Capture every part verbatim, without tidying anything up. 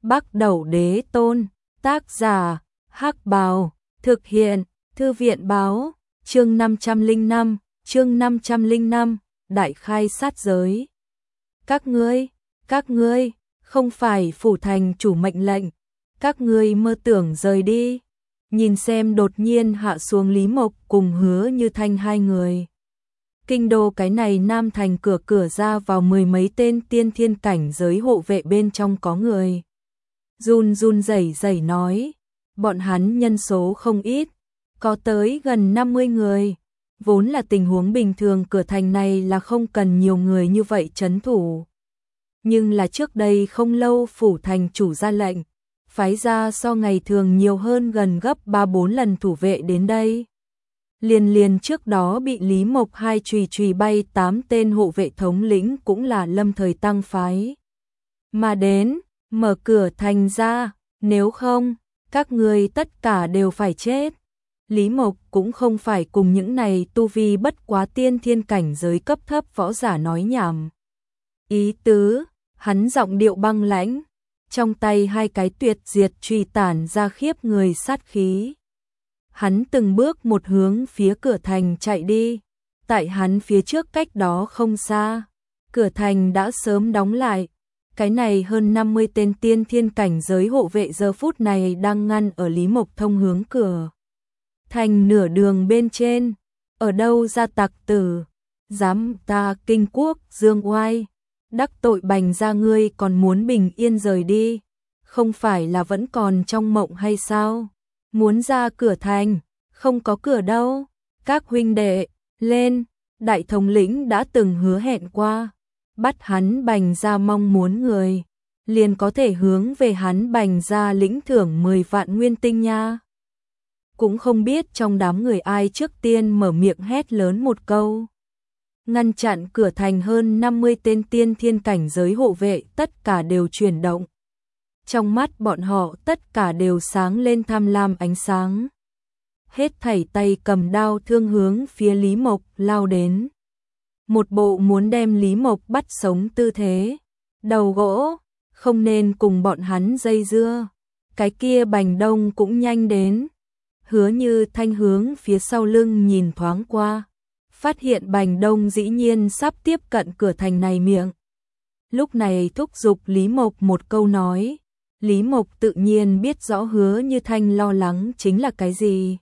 Bắc Đẩu Đế Tôn, tác giả, Hắc Bào, thực hiện, Thư viện báo, chương năm trăm lẻ năm, chương năm trăm lẻ năm, đại khai sát giới. Các ngươi, các ngươi, không phải phủ thành chủ mệnh lệnh, các ngươi mơ tưởng rời đi. Nhìn xem đột nhiên hạ xuống Lý Mộc cùng Hứa Như Thanh hai người. Kinh đô cái này Nam thành cửa cửa ra vào mười mấy tên tiên thiên cảnh giới hộ vệ bên trong có người. Run run rẩy rẩy nói, bọn hắn nhân số không ít, có tới gần năm mươi người. Vốn là tình huống bình thường cửa thành này là không cần nhiều người như vậy trấn thủ. Nhưng là trước đây không lâu phủ thành chủ ra lệnh, phái ra so ngày thường nhiều hơn gần gấp ba bốn lần thủ vệ đến đây. Liền liền trước đó bị Lý Mộc hai chùy chùy bay tám tên hộ vệ thống lĩnh cũng là lâm thời tăng phái. Mà đến, mở cửa thành ra, nếu không, các người tất cả đều phải chết. Lý Mộc cũng không phải cùng những này tu vi bất quá tiên thiên cảnh giới cấp thấp võ giả nói nhảm. Ý tứ, hắn giọng điệu băng lãnh, trong tay hai cái tuyệt diệt chùy tản ra khiếp người sát khí. Hắn từng bước một hướng phía cửa thành chạy đi, tại hắn phía trước cách đó không xa, cửa thành đã sớm đóng lại. Cái này hơn năm mươi tên tiên thiên cảnh giới hộ vệ giờ phút này đang ngăn ở Lý Mộc thông hướng cửa thành nửa đường bên trên. Ở đâu ra tặc tử, dám ta Kinh Quốc dương oai, đắc tội Bành gia ngươi còn muốn bình yên rời đi, không phải là vẫn còn trong mộng hay sao? Muốn ra cửa thành, không có cửa đâu. Các huynh đệ, lên, đại thống lĩnh đã từng hứa hẹn qua, bắt hắn Bành gia mong muốn người, liền có thể hướng về hắn Bành gia lĩnh thưởng mười vạn nguyên tinh nha. Cũng không biết trong đám người ai trước tiên mở miệng hét lớn một câu. Ngăn chặn cửa thành hơn năm mươi tên tiên thiên cảnh giới hộ vệ tất cả đều chuyển động. Trong mắt bọn họ tất cả đều sáng lên tham lam ánh sáng. Hết thảy tay cầm đao thương hướng phía Lý Mộc lao đến. Một bộ muốn đem Lý Mộc bắt sống tư thế. Đầu gỗ, không nên cùng bọn hắn dây dưa. Cái kia Bành Đông cũng nhanh đến. Hứa Như Thanh hướng phía sau lưng nhìn thoáng qua, phát hiện Bành Đông dĩ nhiên sắp tiếp cận cửa thành này miệng. Lúc này thúc giục Lý Mộc một câu nói, Lý Mộc tự nhiên biết rõ Hứa Như Thanh lo lắng chính là cái gì.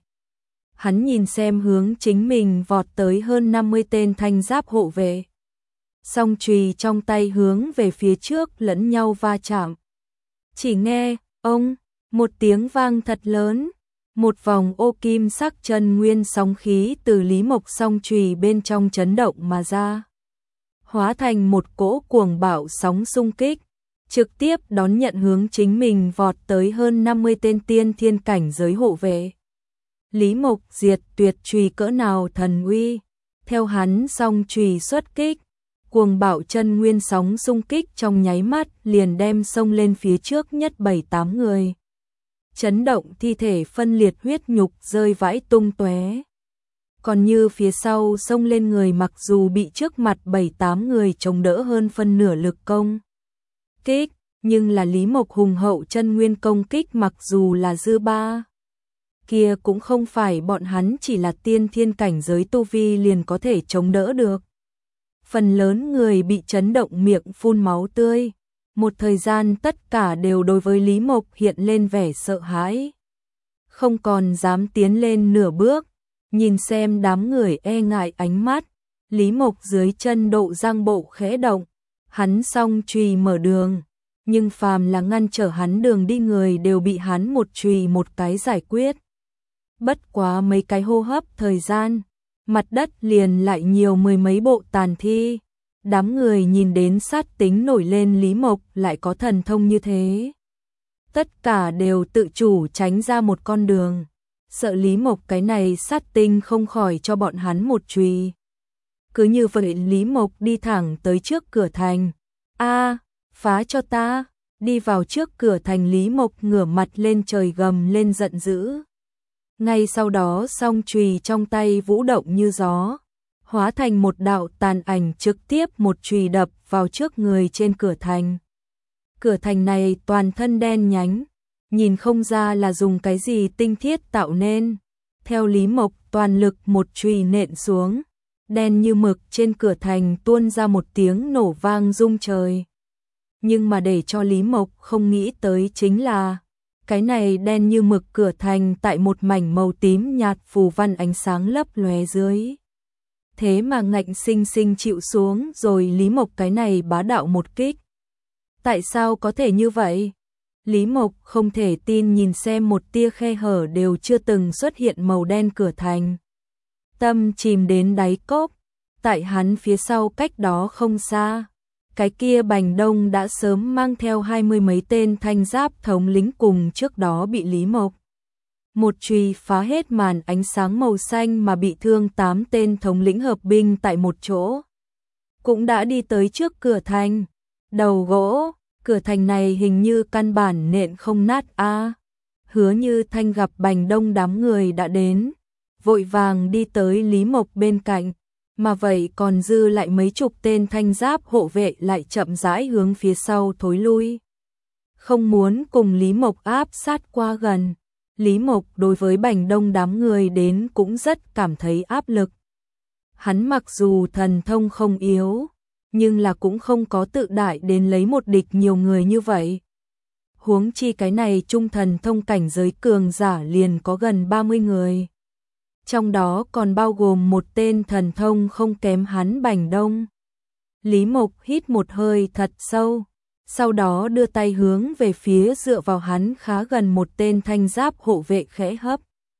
Hắn nhìn xem hướng chính mình vọt tới hơn năm mươi tên thanh giáp hộ vệ. Song chùy trong tay hướng về phía trước lẫn nhau va chạm. Chỉ nghe, ông, một tiếng vang thật lớn. Một vòng ô kim sắc chân nguyên sóng khí từ Lý Mộc song chùy bên trong chấn động mà ra. Hóa thành một cỗ cuồng bạo sóng xung kích, trực tiếp đón nhận hướng chính mình vọt tới hơn năm mươi tên tiên thiên cảnh giới hộ vệ. Lý Mộc diệt tuyệt chùy cỡ nào thần uy, theo hắn song chùy xuất kích, cuồng bạo chân nguyên sóng xung kích trong nháy mắt liền đem xông lên phía trước nhất bảy tám người. Chấn động thi thể phân liệt huyết nhục rơi vãi tung tóe. Còn như phía sau xông lên người mặc dù bị trước mặt bảy tám người chống đỡ hơn phân nửa lực công kích, nhưng là Lý Mộc hùng hậu chân nguyên công kích mặc dù là dư ba. Kia cũng không phải bọn hắn chỉ là tiên thiên cảnh giới tu vi liền có thể chống đỡ được. Phần lớn người bị chấn động miệng phun máu tươi. Một thời gian tất cả đều đối với Lý Mộc hiện lên vẻ sợ hãi. Không còn dám tiến lên nửa bước, nhìn xem đám người e ngại ánh mắt. Lý Mộc dưới chân độ giang bộ khẽ động, hắn song chùy mở đường. Nhưng phàm là ngăn trở hắn đường đi người đều bị hắn một chùy một cái giải quyết. Bất quá mấy cái hô hấp thời gian, mặt đất liền lại nhiều mười mấy bộ tàn thi. Đám người nhìn đến sát tính nổi lên Lý Mộc lại có thần thông như thế. Tất cả đều tự chủ tránh ra một con đường. Sợ Lý Mộc cái này sát tinh không khỏi cho bọn hắn một chùy. Cứ như vậy Lý Mộc đi thẳng tới trước cửa thành. A, phá cho ta. Đi vào trước cửa thành Lý Mộc ngửa mặt lên trời gầm lên giận dữ. Ngay sau đó song chùy trong tay vũ động như gió. Hóa thành một đạo tàn ảnh trực tiếp một chùy đập vào trước người trên cửa thành. Cửa thành này toàn thân đen nhánh, nhìn không ra là dùng cái gì tinh khiết tạo nên. Theo Lý Mộc toàn lực một chùy nện xuống, đen như mực trên cửa thành tuôn ra một tiếng nổ vang rung trời. Nhưng mà để cho Lý Mộc không nghĩ tới chính là, cái này đen như mực cửa thành tại một mảnh màu tím nhạt phù văn ánh sáng lấp lóe dưới. Thế mà ngạnh sinh sinh chịu xuống rồi Lý Mộc cái này bá đạo một kích. Tại sao có thể như vậy? Lý Mộc không thể tin nhìn xem một tia khe hở đều chưa từng xuất hiện màu đen cửa thành. Tâm chìm đến đáy cốc, tại hắn phía sau cách đó không xa. Cái kia Bành Đông đã sớm mang theo hai mươi mấy tên thanh giáp thống lĩnh cùng trước đó bị Lý Mộc một chùy phá hết màn ánh sáng màu xanh mà bị thương tám tên thống lĩnh hợp binh tại một chỗ. Cũng đã đi tới trước cửa thành. Đầu gỗ, cửa thành này hình như căn bản nện không nát a. À, Hứa Như Thanh gặp Bành Đông đám người đã đến, vội vàng đi tới Lý Mộc bên cạnh, mà vậy còn dư lại mấy chục tên thanh giáp hộ vệ lại chậm rãi hướng phía sau thối lui. Không muốn cùng Lý Mộc áp sát qua gần. Lý Mộc đối với Bành Đông đám người đến cũng rất cảm thấy áp lực. Hắn mặc dù thần thông không yếu, nhưng là cũng không có tự đại đến lấy một địch nhiều người như vậy. Huống chi cái này trung thần thông cảnh giới cường giả liền có gần ba mươi người. Trong đó còn bao gồm một tên thần thông không kém hắn Bành Đông. Lý Mộc hít một hơi thật sâu, sau đó đưa tay hướng về phía dựa vào hắn khá gần một tên thanh giáp hộ vệ khẽ hấp.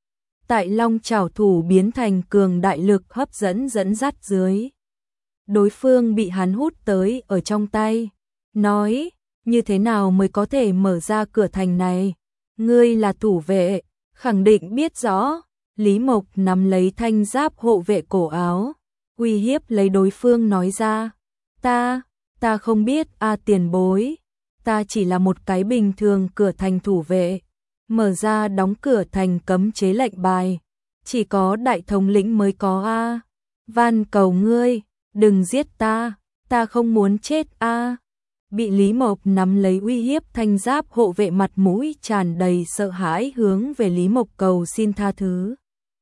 Tại long chảo thủ biến thành cường đại lực hấp dẫn dẫn dắt dưới. Đối phương bị hắn hút tới ở trong tay, nói, như thế nào mới có thể mở ra cửa thành này? Ngươi là thủ vệ, khẳng định biết rõ. Lý Mộc nắm lấy thanh giáp hộ vệ cổ áo, uy hiếp lấy đối phương nói ra, ta, ta không biết a tiền bối, ta chỉ là một cái bình thường cửa thành thủ vệ, mở ra đóng cửa thành cấm chế lệnh bài, chỉ có đại thống lĩnh mới có a, van cầu ngươi, đừng giết ta, ta không muốn chết a. Bị Lý Mộc nắm lấy uy hiếp thanh giáp hộ vệ mặt mũi tràn đầy sợ hãi hướng về Lý Mộc cầu xin tha thứ.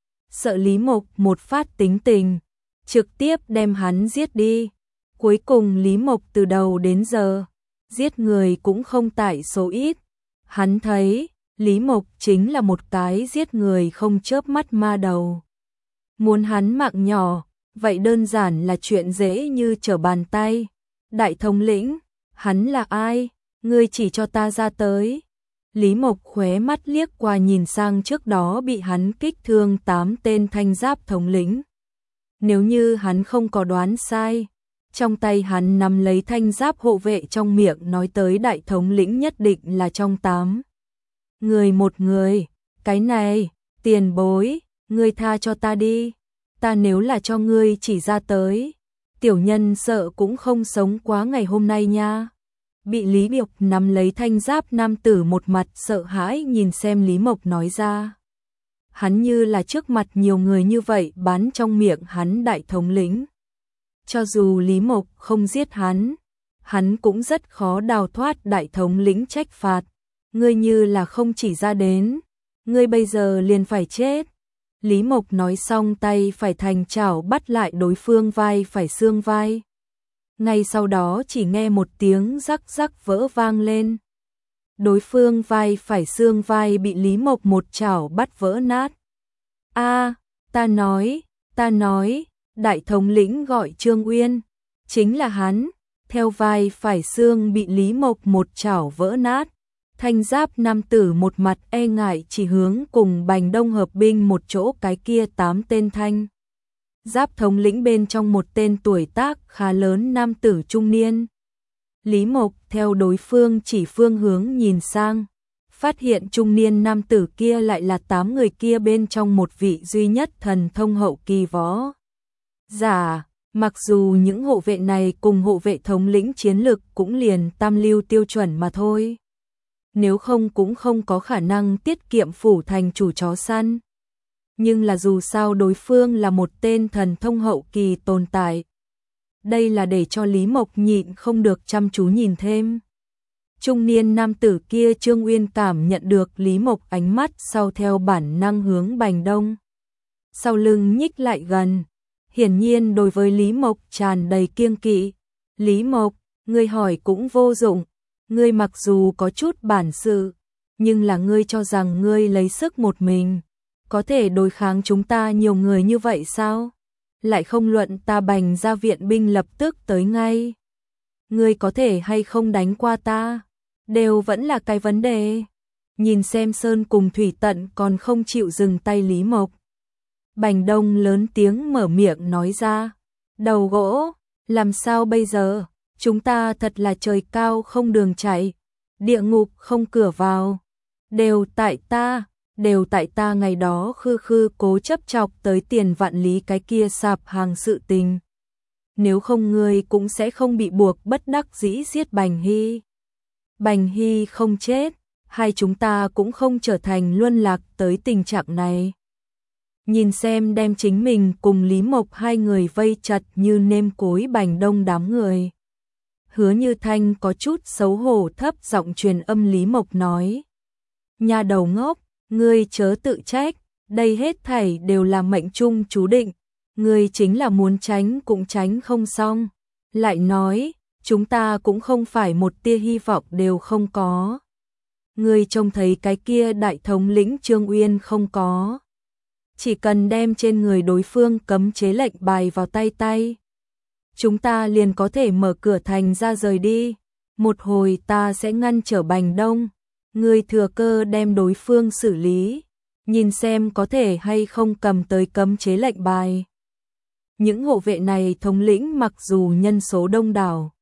Sợ Lý Mộc một phát tính tình, trực tiếp đem hắn giết đi. Cuối cùng Lý Mộc từ đầu đến giờ, giết người cũng không tại số ít. Hắn thấy, Lý Mộc chính là một cái giết người không chớp mắt ma đầu. Muốn hắn mạng nhỏ, vậy đơn giản là chuyện dễ như trở bàn tay. Đại thống lĩnh, hắn là ai? Ngươi chỉ cho ta ra tới. Lý Mộc khóe mắt liếc qua nhìn sang trước đó bị hắn kích thương tám tên thanh giáp thống lĩnh. Nếu như hắn không có đoán sai, trong tay hắn nắm lấy thanh giáp hộ vệ trong miệng nói tới đại thống lĩnh nhất định là trong tám người một người. Cái này, tiền bối, ngươi tha cho ta đi. Ta nếu là cho ngươi chỉ ra tới, tiểu nhân sợ cũng không sống quá ngày hôm nay nha. Bị Lý Mộc nắm lấy thanh giáp nam tử một mặt sợ hãi nhìn xem Lý Mộc nói ra. Hắn như là trước mặt nhiều người như vậy bán trong miệng hắn đại thống lĩnh. Cho dù Lý Mộc không giết hắn, hắn cũng rất khó đào thoát đại thống lĩnh trách phạt. Ngươi như là không chỉ ra đến, ngươi bây giờ liền phải chết. Lý Mộc nói xong tay phải thành chảo bắt lại đối phương vai phải xương vai. Ngay sau đó chỉ nghe một tiếng rắc rắc vỡ vang lên. Đối phương vai phải xương vai bị Lý Mộc một chảo bắt vỡ nát. A, ta nói, ta nói, đại thống lĩnh gọi Trương Uyên, chính là hắn. Theo vai phải xương bị Lý Mộc một chảo vỡ nát, thanh giáp nam tử một mặt e ngại chỉ hướng cùng Bành Đông hợp binh một chỗ cái kia tám tên thanh giáp thống lĩnh bên trong một tên tuổi tác khá lớn nam tử trung niên. Lý Mộc theo đối phương chỉ phương hướng nhìn sang, phát hiện trung niên nam tử kia lại là tám người kia bên trong một vị duy nhất thần thông hậu kỳ võ giả. Mặc dù những hộ vệ này cùng hộ vệ thống lĩnh chiến lực cũng liền tam lưu tiêu chuẩn mà thôi. Nếu không cũng không có khả năng tiết kiệm phủ thành chủ chó săn. Nhưng là dù sao đối phương là một tên thần thông hậu kỳ tồn tại. Đây là để cho Lý Mộc nhịn không được chăm chú nhìn thêm. Trung niên nam tử kia Trương Uyên cảm nhận được Lý Mộc ánh mắt sau theo bản năng hướng Bành Đông. Sau lưng nhích lại gần, hiển nhiên đối với Lý Mộc tràn đầy kiêng kỵ. Lý Mộc, ngươi hỏi cũng vô dụng, ngươi mặc dù có chút bản sự, nhưng là ngươi cho rằng ngươi lấy sức một mình, có thể đối kháng chúng ta nhiều người như vậy sao? Lại không luận ta Bành ra viện binh lập tức tới ngay. Ngươi có thể hay không đánh qua ta, đều vẫn là cái vấn đề. Nhìn xem Sơn cùng Thủy Tận còn không chịu dừng tay Lý Mộc. Bành Đông lớn tiếng mở miệng nói ra, đầu gỗ, làm sao bây giờ, chúng ta thật là trời cao không đường chạy, địa ngục không cửa vào, đều tại ta, đều tại ta ngày đó khư khư cố chấp chọc tới tiền vạn lý cái kia sạp hàng sự tình. Nếu không ngươi cũng sẽ không bị buộc bất đắc dĩ giết Bành Hy. Bành Hy không chết, hai chúng ta cũng không trở thành luân lạc tới tình trạng này. Nhìn xem đem chính mình cùng Lý Mộc hai người vây chặt như nêm cối Bành Đông đám người. Hứa Như Thanh có chút xấu hổ thấp giọng truyền âm Lý Mộc nói. Nhà đầu ngốc, ngươi chớ tự trách, đây hết thảy đều là mệnh trung chú định, ngươi chính là muốn tránh cũng tránh không xong. Lại nói, chúng ta cũng không phải một tia hy vọng đều không có. Ngươi trông thấy cái kia đại thống lĩnh Trương Uyên không có. Chỉ cần đem trên người đối phương cấm chế lệnh bài vào tay tay, chúng ta liền có thể mở cửa thành ra rời đi. Một hồi ta sẽ ngăn trở Bành Đông, ngươi thừa cơ đem đối phương xử lý, nhìn xem có thể hay không cầm tới cấm chế lệnh bài. Những hộ vệ này thống lĩnh mặc dù nhân số đông đảo,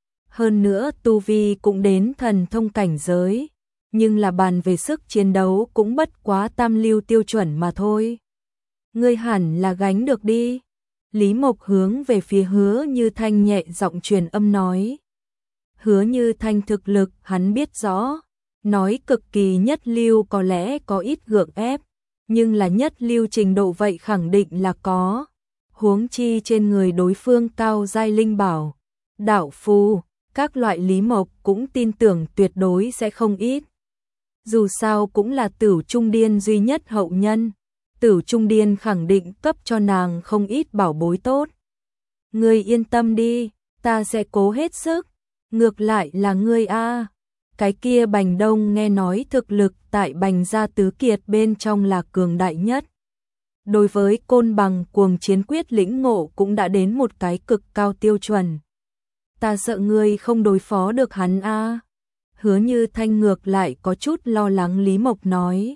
hơn nữa tu vi cũng đến thần thông cảnh giới, nhưng là bàn về sức chiến đấu cũng bất quá tam lưu tiêu chuẩn mà thôi. Ngươi hẳn là gánh được đi. Lý Mộc hướng về phía Hứa Như Thanh nhẹ giọng truyền âm nói. Hứa Như Thanh thực lực hắn biết rõ, nói cực kỳ nhất lưu có lẽ có ít gượng ép, nhưng là nhất lưu trình độ vậy khẳng định là có. Huống chi trên người đối phương cao giai linh bảo, đạo phù, các loại Lý Mộc cũng tin tưởng tuyệt đối sẽ không ít. Dù sao cũng là Tử Trung Điên duy nhất hậu nhân, Tử Trung Điên khẳng định cấp cho nàng không ít bảo bối tốt. Ngươi yên tâm đi, ta sẽ cố hết sức. Ngược lại là ngươi a, cái kia Bành Đông nghe nói thực lực tại Bành gia tứ kiệt bên trong là cường đại nhất. Đối với côn bằng cuồng chiến quyết lĩnh ngộ cũng đã đến một cái cực cao tiêu chuẩn. Ta sợ ngươi không đối phó được hắn a. Hứa Như Thanh ngược lại có chút lo lắng Lý Mộc nói.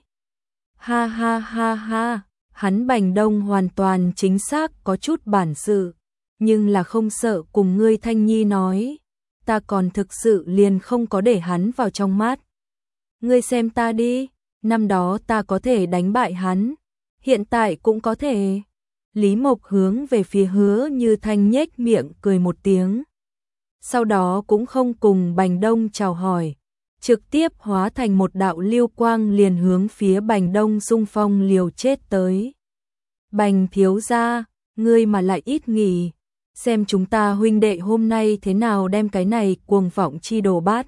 Ha ha ha ha, hắn Bành Đông hoàn toàn chính xác có chút bản sự, nhưng là không sợ cùng ngươi Thanh Nhi nói, ta còn thực sự liền không có để hắn vào trong mắt. Ngươi xem ta đi, năm đó ta có thể đánh bại hắn, hiện tại cũng có thể. Lý Mộc hướng về phía Hứa Như Thanh nhếch miệng cười một tiếng. Sau đó cũng không cùng Bành Đông chào hỏi, trực tiếp hóa thành một đạo lưu quang liền hướng phía Bành Đông xung phong liều chết tới. Bành thiếu gia, ngươi mà lại ít nghỉ, xem chúng ta huynh đệ hôm nay thế nào đem cái này cuồng vọng chi đồ bát.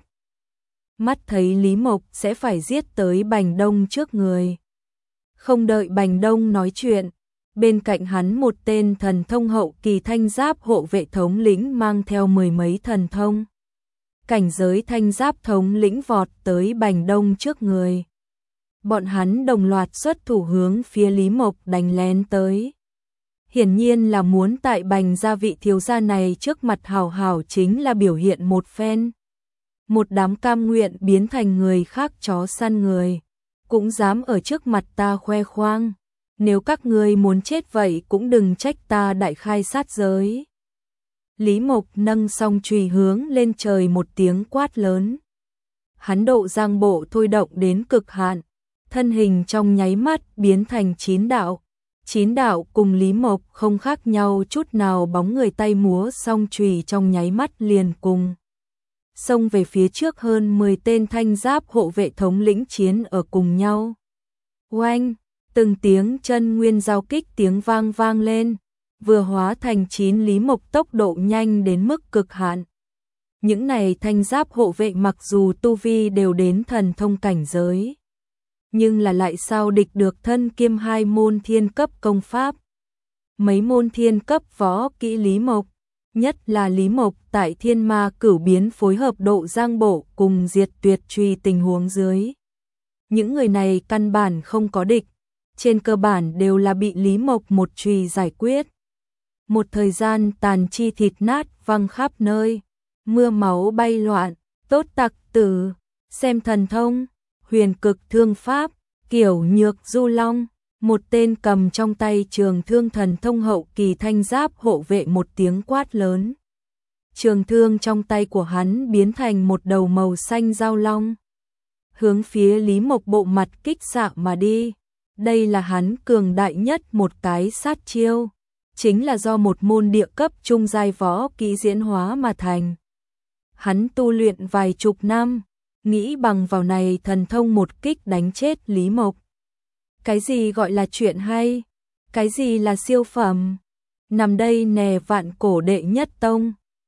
Mắt thấy Lý Mộc sẽ phải giết tới Bành Đông trước người. Không đợi Bành Đông nói chuyện, bên cạnh hắn một tên thần thông hậu kỳ thanh giáp hộ vệ thống lĩnh mang theo mười mấy thần thông. Cảnh giới thanh giáp thống lĩnh vọt tới Bành Đông trước người. Bọn hắn đồng loạt xuất thủ hướng phía Lý Mộc đánh lén tới. Hiển nhiên là muốn tại Bành gia vị thiếu gia này trước mặt hào hào chính là biểu hiện một phen. Một đám cam nguyện biến thành người khác chó săn người, cũng dám ở trước mặt ta khoe khoang. Nếu các ngươi muốn chết vậy cũng đừng trách ta đại khai sát giới. Lý Mộc nâng song chùy hướng lên trời một tiếng quát lớn. Hắn độ giang bộ thôi động đến cực hạn, thân hình trong nháy mắt biến thành chín đạo. Chín đạo cùng Lý Mộc không khác nhau chút nào, bóng người tay múa song chùy trong nháy mắt liền cùng. Xông về phía trước hơn mười tên thanh giáp hộ vệ thống lĩnh chiến ở cùng nhau. Oanh, từng tiếng chân nguyên giao kích tiếng vang vang lên, vừa hóa thành chín Lý Mộc tốc độ nhanh đến mức cực hạn. Những này thanh giáp hộ vệ mặc dù tu vi đều đến thần thông cảnh giới, nhưng là lại sao địch được thân kiêm hai môn thiên cấp công pháp. Mấy môn thiên cấp võ kỹ Lý Mộc, nhất là Lý Mộc tại thiên ma cửu biến phối hợp độ giang bộ cùng diệt tuyệt truy tình huống dưới. Những người này căn bản không có địch, trên cơ bản đều là bị Lý Mộc một chùy giải quyết. Một thời gian tàn chi thịt nát văng khắp nơi, mưa máu bay loạn, tốt tặc tử, xem thần thông, huyền cực thương pháp, kiểu nhược du long, một tên cầm trong tay trường thương thần thông hậu kỳ thanh giáp hộ vệ một tiếng quát lớn. Trường thương trong tay của hắn biến thành một đầu màu xanh giao long, hướng phía Lý Mộc bộ mặt kích xạ mà đi. Đây là hắn cường đại nhất một cái sát chiêu, chính là do một môn địa cấp trung giai võ kỹ diễn hóa mà thành. Hắn tu luyện vài chục năm, nghĩ bằng vào này thần thông một kích đánh chết Lý Mộc. Cái gì gọi là chuyện hay? Cái gì là siêu phẩm? Nằm đây nè vạn cổ đệ nhất tông,